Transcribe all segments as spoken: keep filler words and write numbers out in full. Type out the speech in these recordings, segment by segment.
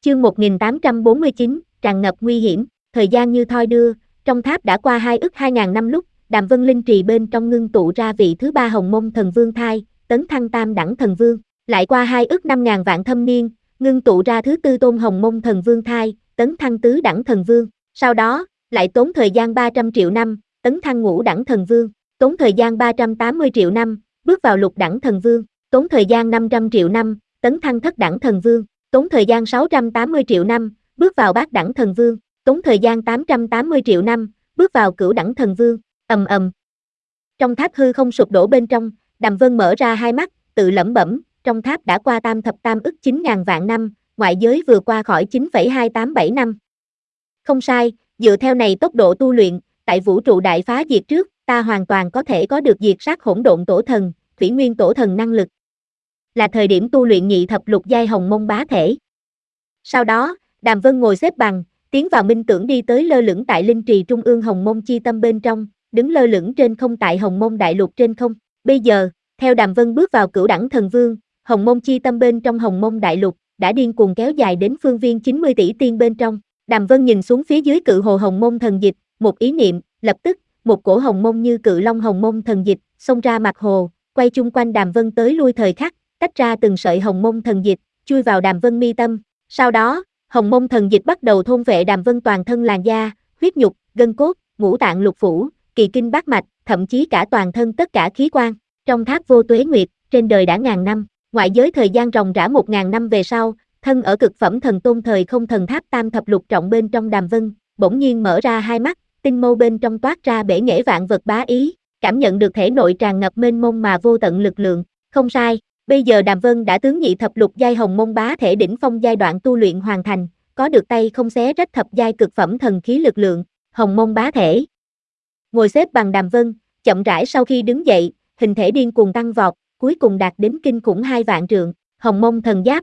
Chương một nghìn tám trăm bốn mươi chín, tràn ngập nguy hiểm, thời gian như thoi đưa, trong tháp đã qua hai ức hai ngàn năm lúc, Đàm Vân linh trì bên trong ngưng tụ ra vị thứ ba Hồng Mông Thần Vương thai, tấn thăng tam đẳng thần vương, lại qua hai ức năm ngàn vạn thâm niên, ngưng tụ ra thứ tư tôn Hồng Mông Thần Vương thai, tấn thăng tứ đẳng thần vương, sau đó, lại tốn thời gian ba trăm triệu năm, tấn thăng ngũ đẳng thần vương, tốn thời gian ba trăm tám mươi triệu năm, bước vào lục đẳng thần vương, tốn thời gian năm trăm triệu năm, tấn thăng thất đẳng thần vương, tốn thời gian sáu trăm tám mươi triệu năm, bước vào bát đẳng thần vương, tốn thời gian tám trăm tám mươi triệu năm, bước vào cửu đẳng thần vương, ầm ầm. Trong tháp hư không sụp đổ bên trong, Đàm Vân mở ra hai mắt, tự lẩm bẩm, trong tháp đã qua tam thập tam ức chín ngàn vạn năm, ngoại giới vừa qua khỏi chín phẩy hai tám bảy năm. Không sai, dựa theo này tốc độ tu luyện, tại vũ trụ đại phá diệt trước, ta hoàn toàn có thể có được diệt sát hỗn độn tổ thần, thủy nguyên tổ thần năng lực. Là thời điểm tu luyện nhị thập lục giai hồng mông bá thể. Sau đó, Đàm Vân ngồi xếp bằng, tiến vào minh tưởng đi tới lơ lửng tại linh trì trung ương hồng mông chi tâm bên trong, đứng lơ lửng trên không tại hồng mông đại lục trên không. Bây giờ, theo Đàm Vân bước vào cửu đẳng thần vương, hồng mông chi tâm bên trong hồng mông đại lục đã điên cuồng kéo dài đến phương viên chín mươi tỷ tiên bên trong. Đàm Vân nhìn xuống phía dưới cự hồ hồng mông thần dịch, một ý niệm, lập tức, một cổ hồng mông như cự long hồng mông thần dịch xông ra mặt hồ, quay chung quanh Đàm Vân tới lui thời khắc, tách ra từng sợi hồng mông thần dịch, chui vào Đàm Vân mi tâm. Sau đó, hồng mông thần dịch bắt đầu thôn vệ Đàm Vân toàn thân làn da, huyết nhục, gân cốt, ngũ tạng lục phủ, kỳ kinh bát mạch, thậm chí cả toàn thân tất cả khí quan. Trong tháp vô tuế nguyệt, trên đời đã ngàn năm, ngoại giới thời gian ròng rã một ngàn năm về sau, thân ở cực phẩm thần tôn thời không thần tháp tam thập lục trọng bên trong Đàm Vân, bỗng nhiên mở ra hai mắt, tinh mâu bên trong toát ra bể nghệ vạn vật bá ý, cảm nhận được thể nội tràn ngập mênh mông mà vô tận lực lượng. Không sai, bây giờ Đàm Vân đã tướng nhị thập lục giai hồng mông bá thể đỉnh phong giai đoạn tu luyện hoàn thành, có được tay không xé rách thập giai cực phẩm thần khí lực lượng, hồng mông bá thể. Ngồi xếp bằng Đàm Vân, chậm rãi sau khi đứng dậy, hình thể điên cuồng tăng vọt, cuối cùng đạt đến kinh khủng hai vạn trượng, hồng mông thần giáp.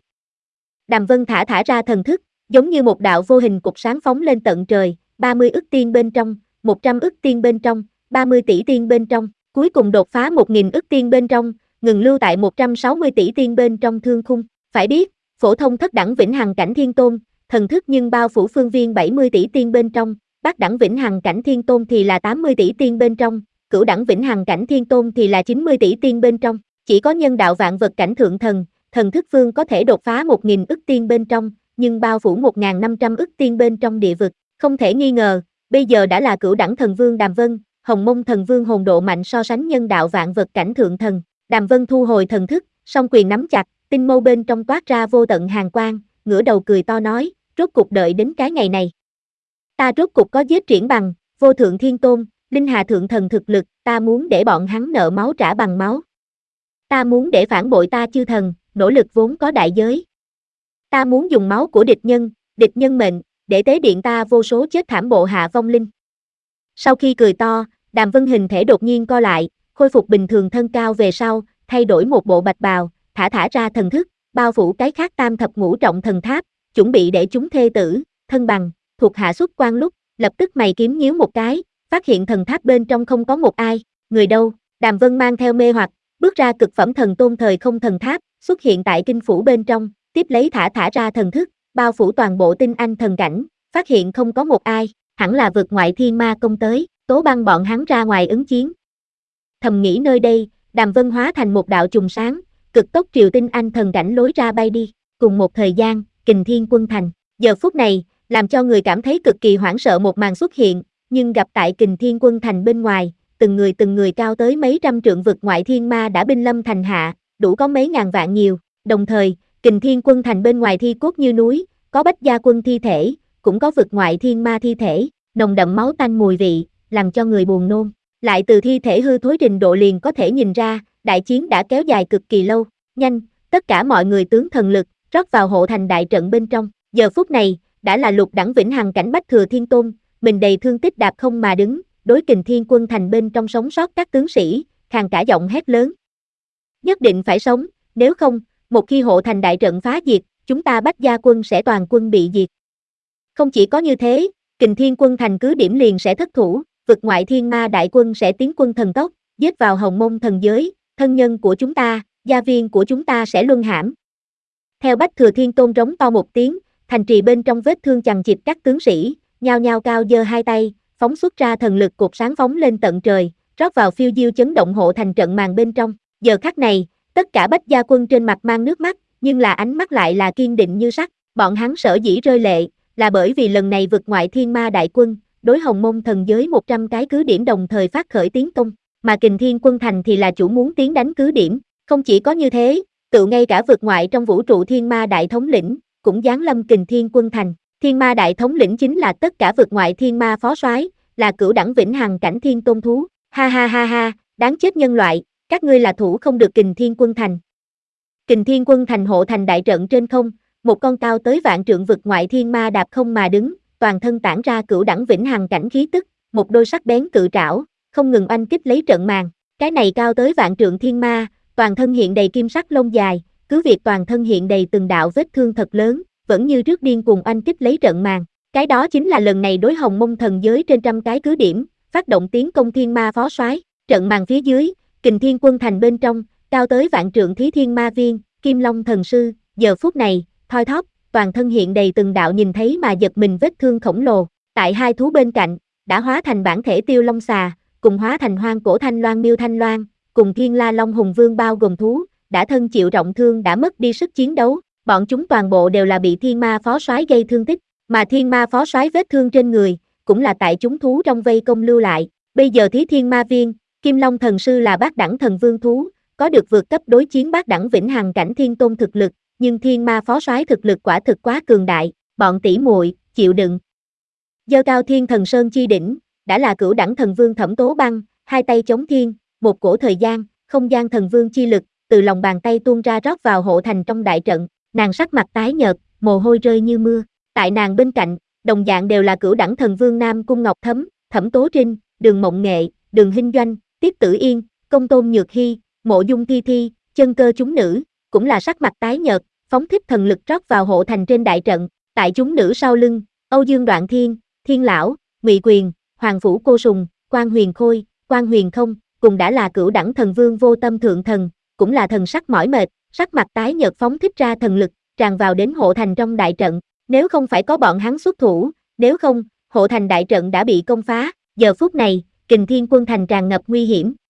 Đàm Vân thả thả ra thần thức, giống như một đạo vô hình cục sáng phóng lên tận trời, ba mươi ức tiên bên trong, một trăm ức tiên bên trong, ba mươi tỷ tiên bên trong, cuối cùng đột phá một nghìn ức tiên bên trong, ngừng lưu tại một trăm sáu mươi tỷ tiên bên trong thương khung. Phải biết, phổ thông thất đẳng vĩnh hằng cảnh thiên tôn, thần thức nhưng bao phủ phương viên bảy mươi tỷ tiên bên trong, bát đẳng vĩnh hằng cảnh thiên tôn thì là tám mươi tỷ tiên bên trong, cửu đẳng vĩnh hằng cảnh thiên tôn thì là chín mươi tỷ tiên bên trong, chỉ có nhân đạo vạn vật cảnh thượng thần, thần thức vương có thể đột phá một nghìn ức tiên bên trong, nhưng bao phủ một nghìn năm trăm ức tiên bên trong địa vực, không thể nghi ngờ, bây giờ đã là cửu đẳng thần vương Đàm Vân, hồng mông thần vương hồn độ mạnh so sánh nhân đạo vạn vật cảnh thượng thần. Đàm Vân thu hồi thần thức, song quyền nắm chặt, tinh mâu bên trong toát ra vô tận hàn quang, ngửa đầu cười to nói, rốt cục đợi đến cái ngày này. Ta rốt cục có giết triển bằng, vô thượng thiên tôn, linh hà thượng thần thực lực, ta muốn để bọn hắn nợ máu trả bằng máu. Ta muốn để phản bội ta chư thần, nỗ lực vốn có đại giới. Ta muốn dùng máu của địch nhân, địch nhân mệnh, để tế điện ta vô số chết thảm bộ hạ vong linh. Sau khi cười to, Đàm Vân hình thể đột nhiên co lại, khôi phục bình thường thân cao về sau, thay đổi một bộ bạch bào, thả thả ra thần thức, bao phủ cái khác tam thập ngũ trọng thần tháp, chuẩn bị để chúng thê tử, thân bằng, thuộc hạ xuất quan lúc, lập tức mày kiếm nhíu một cái, phát hiện thần tháp bên trong không có một ai, người đâu, Đàm Vân mang theo mê hoặc, bước ra cực phẩm thần tôn thời không thần tháp, xuất hiện tại kinh phủ bên trong, tiếp lấy thả thả ra thần thức, bao phủ toàn bộ tinh anh thần cảnh, phát hiện không có một ai, hẳn là vực ngoại thiên ma công tới, tố băng bọn hắn ra ngoài ứng chiến. Thầm nghĩ nơi đây, Đàm Vân hóa thành một đạo trùng sáng, cực tốc triều tinh anh thần cảnh lối ra bay đi, cùng một thời gian, Kình Thiên Quân Thành, giờ phút này, làm cho người cảm thấy cực kỳ hoảng sợ một màn xuất hiện, nhưng gặp tại Kình Thiên Quân Thành bên ngoài, từng người từng người cao tới mấy trăm trượng vực ngoại thiên ma đã binh lâm thành hạ, đủ có mấy ngàn vạn nhiều, đồng thời, Kình Thiên Quân Thành bên ngoài thi cốt như núi, có bách gia quân thi thể, cũng có vực ngoại thiên ma thi thể, nồng đậm máu tanh mùi vị, làm cho người buồn nôn. Lại từ thi thể hư thối trình độ liền có thể nhìn ra, đại chiến đã kéo dài cực kỳ lâu, nhanh, tất cả mọi người tướng thần lực, rót vào hộ thành đại trận bên trong, giờ phút này, đã là lục đẳng vĩnh hằng cảnh bách thừa thiên tôn, mình đầy thương tích đạp không mà đứng, đối Kình Thiên Quân Thành bên trong sống sót các tướng sĩ, khàn cả giọng hét lớn. Nhất định phải sống, nếu không, một khi hộ thành đại trận phá diệt, chúng ta bách gia quân sẽ toàn quân bị diệt. Không chỉ có như thế, Kình Thiên Quân Thành cứ điểm liền sẽ thất thủ, vực ngoại thiên ma đại quân sẽ tiến quân thần tốc, giết vào hồng mông thần giới, thân nhân của chúng ta, gia viên của chúng ta sẽ luân hãm. Theo bách thừa thiên tôn rống to một tiếng, thành trì bên trong vết thương chằng chịt các tướng sĩ, nhao nhao cao giơ hai tay, phóng xuất ra thần lực cột sáng phóng lên tận trời, rót vào phiêu diêu chấn động hộ thành trận màn bên trong. Giờ khắc này, tất cả Bách gia quân trên mặt mang nước mắt, nhưng là ánh mắt lại là kiên định như sắt. Bọn hắn sở dĩ rơi lệ, là bởi vì lần này vực ngoại thiên ma đại quân, đối Hồng Mông thần giới một trăm cái cứ điểm đồng thời phát khởi tiến công, mà Kình Thiên quân thành thì là chủ muốn tiến đánh cứ điểm. Không chỉ có như thế, tự ngay cả vực ngoại trong vũ trụ thiên ma đại thống lĩnh, cũng giáng lâm Kình Thiên quân thành. Thiên ma đại thống lĩnh chính là tất cả vực ngoại thiên ma phó soái, là cửu đẳng vĩnh hằng cảnh thiên tôn thú. Ha ha ha ha, đáng chết nhân loại, các ngươi là thủ không được Kình Thiên quân thành. Kình Thiên quân thành hộ thành đại trận trên không, một con cao tới vạn trượng vực ngoại thiên ma đạp không mà đứng, toàn thân tản ra cửu đẳng vĩnh hằng cảnh khí tức, một đôi sắc bén cự trảo, không ngừng oanh kích lấy trận màn. Cái này cao tới vạn trượng thiên ma, toàn thân hiện đầy kim sắc lông dài, cứ việc toàn thân hiện đầy từng đạo vết thương thật lớn, vẫn như trước điên cuồng oanh kích lấy trận màn. Cái đó chính là lần này đối Hồng Mông thần giới trên trăm cái cứ điểm, phát động tiến công thiên ma phó soái. Trận màn phía dưới, Kình Thiên quân thành bên trong, cao tới vạn trượng Thí Thiên Ma Viên, Kim Long thần sư, giờ phút này, thoi thóp, toàn thân hiện đầy từng đạo nhìn thấy mà giật mình vết thương khổng lồ. Tại hai thú bên cạnh, đã hóa thành bản thể Tiêu Long xà, cùng hóa thành hoang cổ Thanh Loan Miêu Thanh Loan, cùng Thiên La Long Hùng Vương bao gồm thú, đã thân chịu trọng thương đã mất đi sức chiến đấu. Bọn chúng toàn bộ đều là bị thiên ma phó soái gây thương tích, mà thiên ma phó soái vết thương trên người, cũng là tại chúng thú trong vây công lưu lại. Bây giờ Thí Thiên Ma Viên, Kim Long thần sư là bát đẳng thần vương thú, có được vượt cấp đối chiến bát đẳng vĩnh hằng cảnh thiên tôn thực lực, nhưng thiên ma phó soái thực lực quả thực quá cường đại, bọn tỷ muội chịu đựng. Giơ cao Thiên Thần Sơn chi đỉnh, đã là cửu đẳng thần vương Thẩm Tố Băng, hai tay chống thiên, một cổ thời gian, không gian thần vương chi lực, từ lòng bàn tay tuôn ra rót vào hộ thành trong đại trận. Nàng sắc mặt tái nhợt, mồ hôi rơi như mưa. Tại nàng bên cạnh, đồng dạng đều là cửu đẳng thần vương Nam Cung Ngọc Thấm, Thẩm Tố Trinh, Đường Mộng Nghệ, Đường Hinh Doanh, Tiết Tử Yên, Công Tôn Nhược Hy, Mộ Dung Thi Thi, Chân Cơ chúng nữ, cũng là sắc mặt tái nhợt, phóng thích thần lực rót vào hộ thành trên đại trận. Tại chúng nữ sau lưng, Âu Dương Đoạn Thiên, Thiên Lão, Ngụy Quyền, Hoàng Phủ Cô Sùng, Quan Huyền Khôi, Quan Huyền Không, cùng đã là cửu đẳng thần vương Vô Tâm Thượng Thần, cũng là thần sắc mỏi mệt, sắc mặt tái nhợt phóng thích ra thần lực, tràn vào đến hộ thành trong đại trận. Nếu không phải có bọn hắn xuất thủ, nếu không, hộ thành đại trận đã bị công phá. Giờ phút này, Kình Thiên quân thành tràn ngập nguy hiểm,